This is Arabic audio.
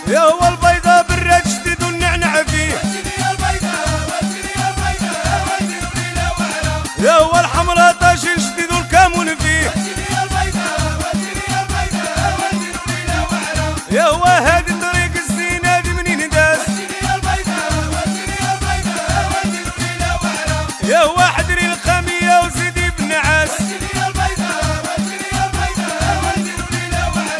يا هو البيضة بالراد جديد والنعنع فيه يا هو الحمرا طاجين جديد والكامون فيه يا هو هادي طريق الزين هادي منين داس يا هو